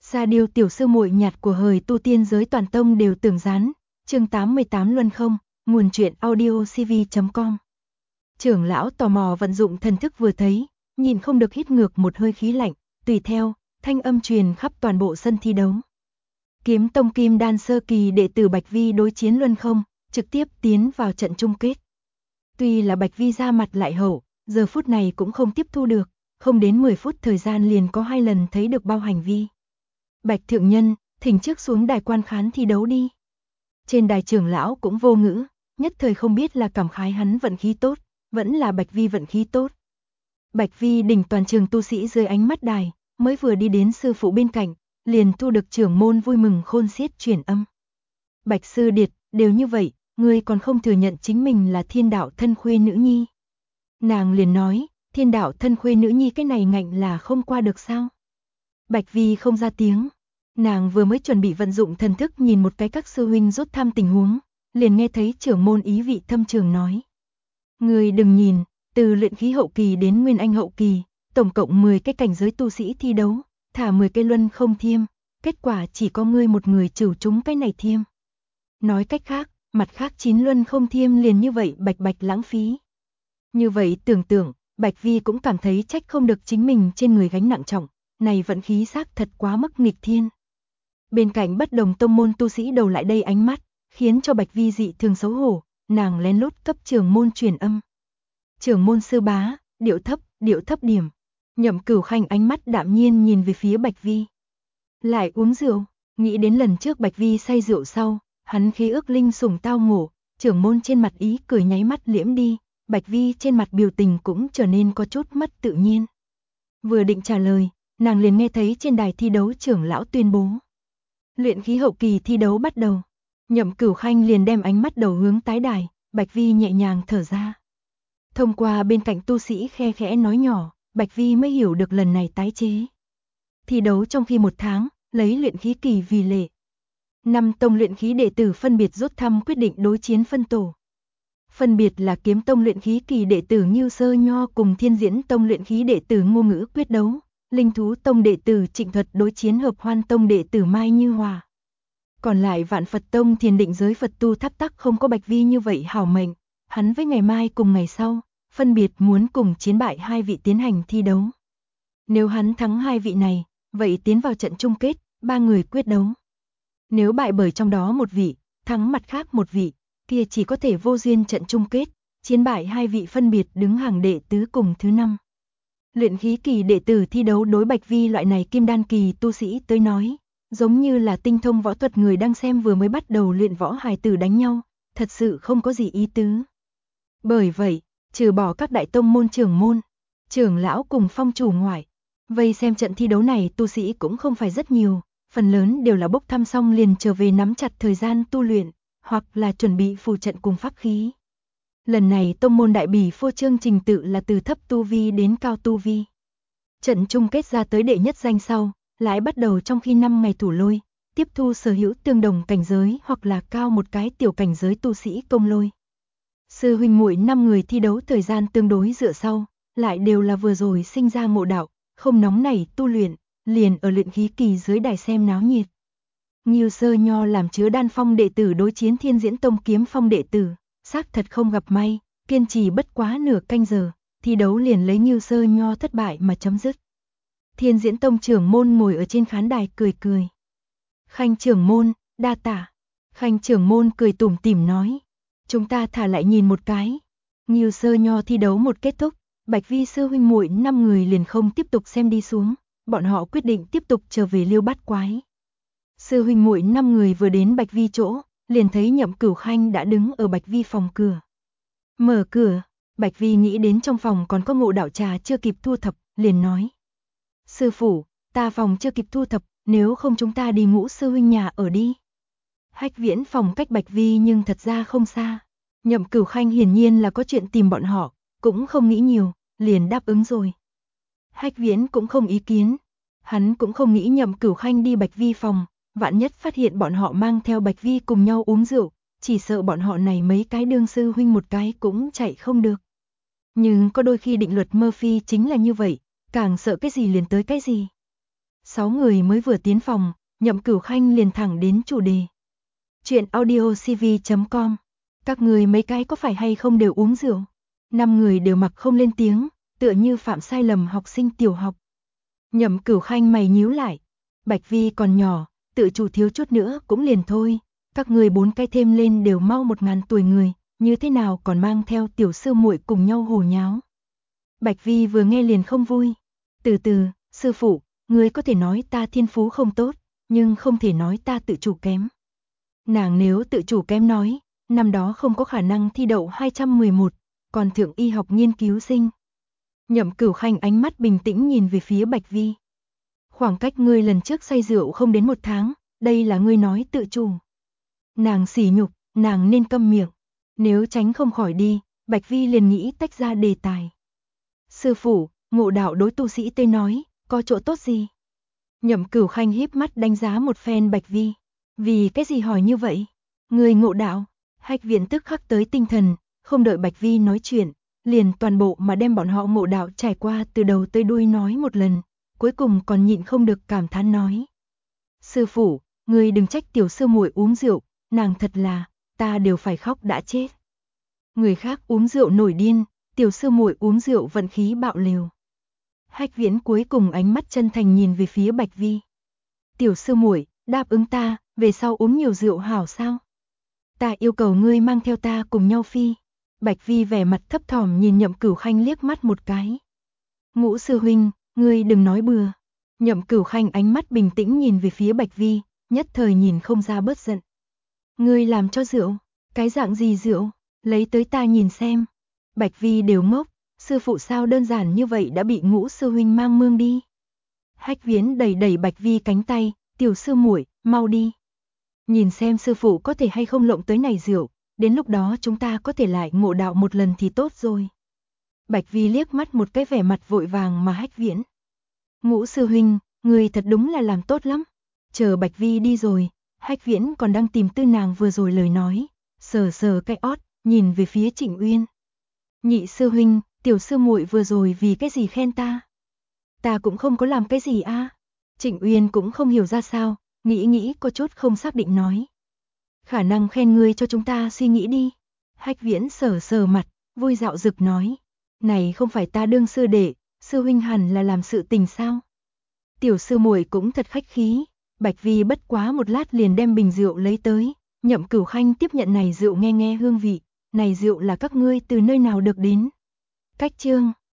Sa Điêu tiểu sư muội nhạt của hời tu tiên giới toàn tông đều tưởng gián, chương 88 Luân không, nguồn truyện audio cv.com. Trưởng lão tò mò vận dụng thần thức vừa thấy, nhìn không được hít ngược một hơi khí lạnh, tùy theo, thanh âm truyền khắp toàn bộ sân thi đấu. Kiếm tông kim đan sơ kỳ đệ tử Bạch Vi đối chiến Luân không, trực tiếp tiến vào trận chung kết. Tuy là Bạch Vi ra mặt lại hậu, giờ phút này cũng không tiếp thu được, không đến 10 phút thời gian liền có 2 lần thấy được bao hành vi. Bạch thượng nhân, thỉnh trước xuống đài quan khán thi đấu đi. Trên đài trưởng lão cũng vô ngữ, nhất thời không biết là cảm khái hắn vận khí tốt, vẫn là Bạch Vi vận khí tốt. Bạch Vi đỉnh toàn trường tu sĩ dưới ánh mắt đài, mới vừa đi đến sư phụ bên cạnh, liền thu được trưởng môn vui mừng khôn xiết truyền âm. Bạch sư điệt, đều như vậy, ngươi còn không thừa nhận chính mình là thiên đạo thân khuê nữ nhi. Nàng liền nói, thiên đạo thân khuê nữ nhi cái này ngạnh là không qua được sao? Bạch Vi không ra tiếng, nàng vừa mới chuẩn bị vận dụng thần thức nhìn một cái các sư huynh rút thăm tình huống, liền nghe thấy trưởng môn ý vị thâm trường nói. Ngươi đừng nhìn, từ luyện khí hậu kỳ đến nguyên anh hậu kỳ, tổng cộng 10 cái cảnh giới tu sĩ thi đấu, thả 10 cái luân không thiêm, kết quả chỉ có ngươi một người trừ trúng cái này thiêm. Nói cách khác, mặt khác 9 luân không thiêm liền như vậy bạch bạch lãng phí. Như vậy tưởng tượng, Bạch Vi cũng cảm thấy trách không được chính mình trên người gánh nặng trọng, này vận khí xác thật quá mức nghịch thiên. Bên cạnh bất đồng tông môn tu sĩ đầu lại đây ánh mắt, khiến cho Bạch Vi dị thường xấu hổ, nàng lén lút cấp trưởng môn truyền âm. Trưởng môn sư bá, điệu thấp điểm. Nhậm Cửu Khanh ánh mắt đạm nhiên nhìn về phía Bạch Vi. Lại uống rượu, nghĩ đến lần trước Bạch Vi say rượu sau, hắn khí ước linh sủng tao ngộ, trưởng môn trên mặt ý cười nháy mắt liễm đi, Bạch Vi trên mặt biểu tình cũng trở nên có chút mất tự nhiên. Vừa định trả lời, nàng liền nghe thấy trên đài thi đấu trưởng lão tuyên bố. Luyện khí hậu kỳ thi đấu bắt đầu. Nhậm Cửu Khanh liền đem ánh mắt đầu hướng tái đài, Bạch Vi nhẹ nhàng thở ra. Thông qua bên cạnh tu sĩ khe khẽ nói nhỏ, Bạch Vi mới hiểu được lần này tái chế. Thi đấu trong khi 1 tháng, lấy luyện khí kỳ vì lệ. 5 tông luyện khí đệ tử phân biệt rút thăm quyết định đối chiến phân tổ. Phân biệt là Kiếm tông luyện khí kỳ đệ tử Ngưu Sơ Nho cùng Thiên Diễn tông luyện khí đệ tử Ngô Ngữ quyết đấu, Linh Thú tông đệ tử Trịnh Thuật đối chiến Hợp Hoan tông đệ tử Mai Như Hòa. Còn lại Vạn Phật tông Thiền Định giới Phật tu Tháp Tắc không có Bạch Vi như vậy hảo mệnh, hắn với ngày mai cùng ngày sau, phân biệt muốn cùng chiến bại 2 vị tiến hành thi đấu. Nếu hắn thắng 2 vị này, vậy tiến vào trận chung kết, 3 người quyết đấu. Nếu bại bởi trong đó một vị, thắng mặt khác một vị, kia chỉ có thể vô duyên trận chung kết, chiến bại 2 vị phân biệt đứng hàng đệ tứ cùng thứ 5. Luyện khí kỳ đệ tử thi đấu đối Bạch Vi loại này kim đan kỳ tu sĩ tới nói, giống như là tinh thông võ thuật người đang xem vừa mới bắt đầu luyện võ hài tử đánh nhau, thật sự không có gì ý tứ. Bởi vậy, trừ bỏ các đại tông môn trưởng lão cùng phong chủ ngoại, vây xem trận thi đấu này tu sĩ cũng không phải rất nhiều, phần lớn đều là bốc thăm xong liền trở về nắm chặt thời gian tu luyện, hoặc là chuẩn bị phù trận cùng pháp khí. Lần này tông môn đại bỉ phô trương trình tự là từ thấp tu vi đến cao tu vi. Trận chung kết ra tới đệ nhất danh sau, lại bắt đầu trong khi 5 ngày thủ lôi, tiếp thu sở hữu tương đồng cảnh giới hoặc là cao một cái tiểu cảnh giới tu sĩ công lôi. Sư huynh muội 5 người thi đấu thời gian tương đối dựa sau, lại đều là vừa rồi sinh ra ngộ đạo, không nóng nảy tu luyện, liền ở luyện khí kỳ dưới đài xem náo nhiệt. Ngưu Sơ Nho làm chứa đan phong đệ tử đối chiến Thiên Diễn tông kiếm phong đệ tử, xác thật không gặp may, kiên trì bất quá nửa canh giờ, thi đấu liền lấy Ngưu Sơ Nho thất bại mà chấm dứt. Thiên Diễn tông trưởng môn ngồi ở trên khán đài cười cười. Khanh trưởng môn, đa tạ. Khanh trưởng môn cười tủm tỉm nói, chúng ta thả lại nhìn một cái. Ngưu Sơ Nho thi đấu một kết thúc, Bạch Vi sư huynh muội 5 người liền không tiếp tục xem đi xuống, bọn họ quyết định tiếp tục trở về Liêu Bát Quái. Sư huynh muội 5 người vừa đến Bạch Vi chỗ, liền thấy Nhậm Cửu Khanh đã đứng ở Bạch Vi phòng cửa. Mở cửa, Bạch Vi nghĩ đến trong phòng còn có ngộ đạo trà chưa kịp thu thập, liền nói. Sư phụ, ta phòng chưa kịp thu thập, nếu không chúng ta đi Ngũ sư huynh nhà ở đi. Hách Viễn phòng cách Bạch Vi nhưng thật ra không xa. Nhậm Cửu Khanh hiển nhiên là có chuyện tìm bọn họ, cũng không nghĩ nhiều, liền đáp ứng rồi. Hách Viễn cũng không ý kiến, hắn cũng không nghĩ Nhậm Cửu Khanh đi Bạch Vi phòng, vạn nhất phát hiện bọn họ mang theo Bạch Vi cùng nhau uống rượu, chỉ sợ bọn họ này mấy cái đương sư huynh một cái cũng chạy không được. Nhưng có đôi khi định luật Murphy chính là như vậy, càng sợ cái gì liền tới cái gì. 6 người mới vừa tiến phòng, Nhậm Cửu Khanh liền thẳng đến chủ đề. Chuyện audiocv.com. Các người mấy cái có phải hay không đều uống rượu? 5 người đều mặc không lên tiếng, tựa như phạm sai lầm học sinh tiểu học. Nhậm Cửu Khanh mày nhíu lại. Bạch Vi còn nhỏ, tự chủ thiếu chút nữa cũng liền thôi. Các người 4 cái thêm lên đều mau 1000 tuổi người, như thế nào còn mang theo tiểu sư muội cùng nhau hồ nháo. Bạch Vi vừa nghe liền không vui. Từ từ, sư phụ, ngươi có thể nói ta thiên phú không tốt, nhưng không thể nói ta tự chủ kém. Nàng nếu tự chủ kém nói, năm đó không có khả năng thi đậu 211, còn thượng y học nghiên cứu sinh. Nhậm Cửu Khanh ánh mắt bình tĩnh nhìn về phía Bạch Vi. Khoảng cách ngươi lần trước say rượu không đến 1 tháng, đây là ngươi nói tự chủ. Nàng sỉ nhục, nàng nên câm miệng. Nếu tránh không khỏi đi, Bạch Vi liền nghĩ tách ra đề tài. Sư phụ, ngộ đạo đối tu sĩ Tây nói, có chỗ tốt gì? Nhậm Cửu Khanh híp mắt đánh giá một phen Bạch Vi. Vì cái gì hỏi như vậy? Người ngộ đạo? Hách Viễn tức khắc tới tinh thần, không đợi Bạch Vi nói chuyện, liền toàn bộ mà đem bọn họ ngộ đạo trải qua từ đầu tới đuôi nói một lần, cuối cùng còn nhịn không được cảm thán nói. Sư phụ, người đừng trách tiểu sư muội uống rượu, nàng thật là, ta đều phải khóc đã chết. Người khác uống rượu nổi điên, tiểu sư muội uống rượu vận khí bạo liều. Hách Viễn cuối cùng ánh mắt chân thành nhìn về phía Bạch Vi. Tiểu sư muội, đáp ứng ta, về sau uống nhiều rượu hảo sao? Ta yêu cầu ngươi mang theo ta cùng nhau phi. Bạch Vi vẻ mặt thấp thỏm nhìn Nhậm Cửu Khanh liếc mắt một cái. Ngũ sư huynh, ngươi đừng nói bừa. Nhậm Cửu Khanh ánh mắt bình tĩnh nhìn về phía Bạch Vi, nhất thời nhìn không ra bớt giận. Ngươi làm cho rượu, cái dạng gì rượu, lấy tới ta nhìn xem. Bạch Vi đều ngốc, sư phụ sao đơn giản như vậy đã bị Ngũ sư huynh mang mương đi. Hách Viễn đẩy đẩy Bạch Vi cánh tay, tiểu sư muội, mau đi. Nhìn xem sư phụ có thể hay không lộng tới này rượu, đến lúc đó chúng ta có thể lại ngộ đạo một lần thì tốt rồi. Bạch Vi liếc mắt một cái vẻ mặt vội vàng mà Hách Viễn. Ngũ sư huynh, người thật đúng là làm tốt lắm. Chờ Bạch Vi đi rồi, Hách Viễn còn đang tìm tư nàng vừa rồi lời nói, sờ sờ cái ót, nhìn về phía Trịnh Uyên. Nhị sư huynh, tiểu sư muội vừa rồi vì cái gì khen ta? Ta cũng không có làm cái gì a. Trịnh Uyên cũng không hiểu ra sao, nghĩ có chút không xác định nói. Khả năng khen ngươi cho chúng ta suy nghĩ đi. Hách Viễn sờ sờ mặt, vui dạo dực nói. Này không phải ta đương sư đệ, sư huynh hẳn là làm sự tình sao? Tiểu sư muội cũng thật khách khí. Bạch Vi bất quá một lát liền đem bình rượu lấy tới. Nhậm Cửu Khanh tiếp nhận này rượu nghe nghe hương vị. Này rượu là các ngươi từ nơi nào được đến? Cách chương